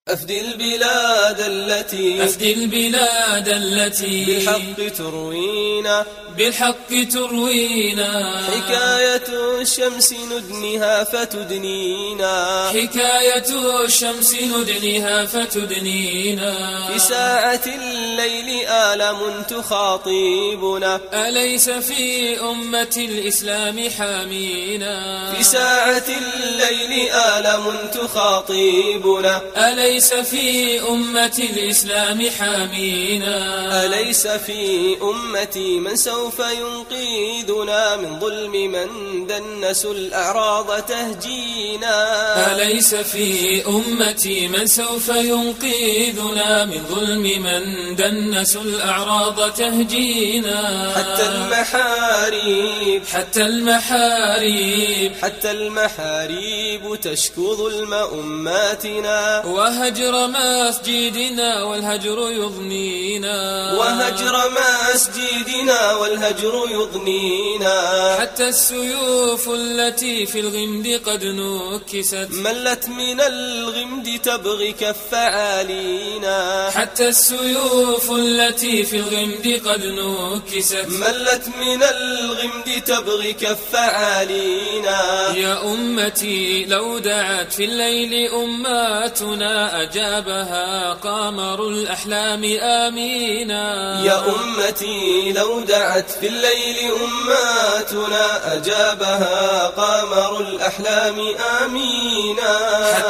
أفدي البلاد التي بالحق تروينا حكاية الشمس ندنها فتدنينا في ساعة الليل آلم تخاطبنا أليس في أمة الإسلام حامينا في ساعة الليل آلم تخاطبنا أليس في أمة الإسلام حامينا أليس في أمتي من سوف ينقذنا من ظلم من دنس الأعراض تهجينا أليس في أمتي من سوف ينقذنا من ظلم من دنس الأعراض تهجينا حتى المحاريب تشكو ظلم أماتنا وهجر مسجدنا والهجر يضنينا حتى السيوف التي في الغمد قد نكست ملت من الغمد تبغي كف علينا حتى السيوف التي في الغمد قد نكست ملت من الغمد تبغي كف علينا يا أمتي لو دعت في الليل أماتنا أجابها قمر الأحلام آمينا يا أمتي لو دعت في الليل أماتنا أجابها قمر الأحلام آمينا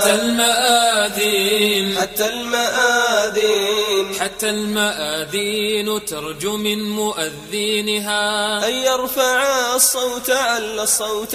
حتى المآذين ترجو من مؤذنها أن يرفع الصوت عل الصوت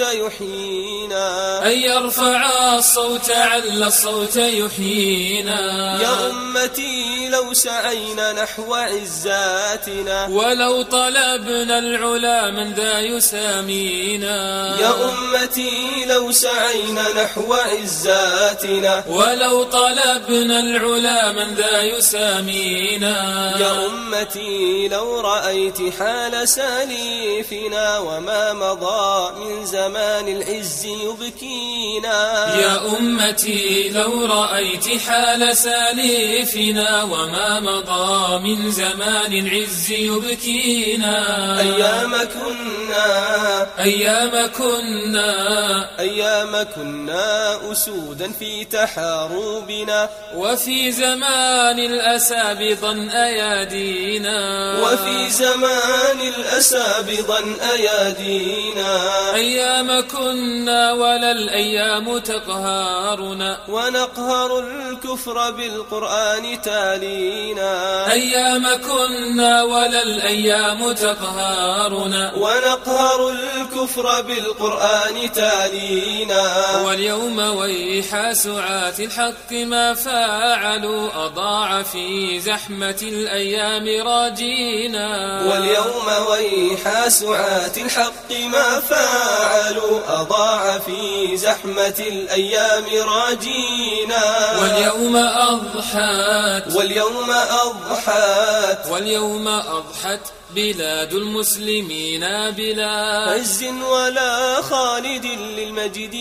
يحيينا يا أمتي لو سعينا نحو عزاتنا ولو طلبنا العلا من ذا يسامينا يا أمتي لو سعينا نحو عزاتنا ولو طلبنا العلا من ذا يسامينا يا أمتي لو رأيت حال سالفنا وما مضى من زمان العز يبكينا يا أمتي لو رأيت حال سالفنا وما مضى من زمان العز يبكينا أيام كنا أسودا في تحاربنا وفي زمان الأسى بضن أيادينا أيام كنا ولا الأيام تقهرنا ونقهر الكفر بالقرآن تالينا أيام كنا ولا الأيام تقهرنا ونقهر الكفر بالقرآن تالينا واليوم ويح سعاة الحق ما فعلوا أضاع في زحمة الأيام راجينا واليوم ويح سعاة الحق ما فعلوا أضاع في زحمة الأيام راجينا واليوم أضحت بلاد المسلمين بلا عز ولا خالد للمجد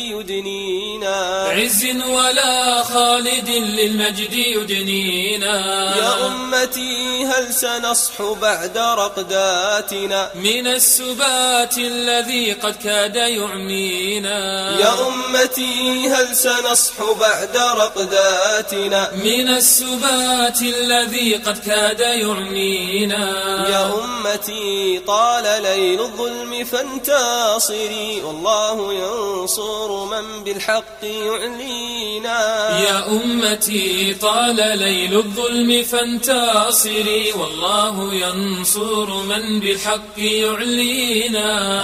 يدنينا يا أمتي هل سنصح بعد رقداتنا من السبات الذي قد كاد يعمينا يا أمتي هل سنصح بعد رقداتنا من السبات الذي قد كاد يعمينا يا أمتي طال ليل الظلم فانتصري والله ينصر من بالحق يعلينا يا أمتي طال ليل الظلم فانتصري والله ينصر من بالحق يعلينا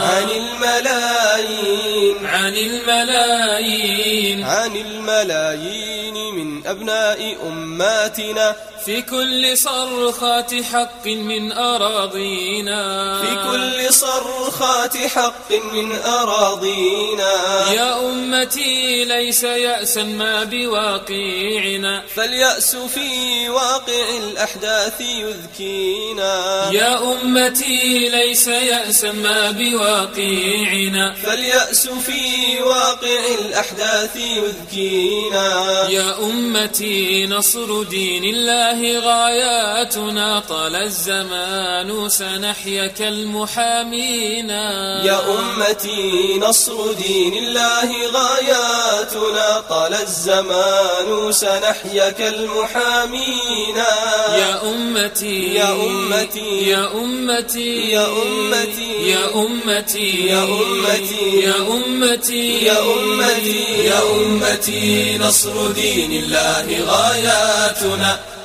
عن الملايين من أبناء أماتنا في كل صرخات حق من أراضينا، في كل صرخات حق من أراضينا. يا أمتي ليس يأسا ما بواقعنا، فاليأس في واقع الأحداث يذكينا. يا أمتي ليس يأسا ما بواقعنا، فاليأس في واقع الأحداث يذكينا. يا أمتي نصر دين الله غاياتنا، طال الزمان سنحيا كالمحامين. يا أمتي نصر دين الله غاياتنا، طال الزمان سنحيا كالمحامين. يا أمتي يا أمتي يا أمتي يا أمتي يا أمتي يا أمتي يا أمتي يا أمتي يا أمتي نصر دين الله غاياتنا.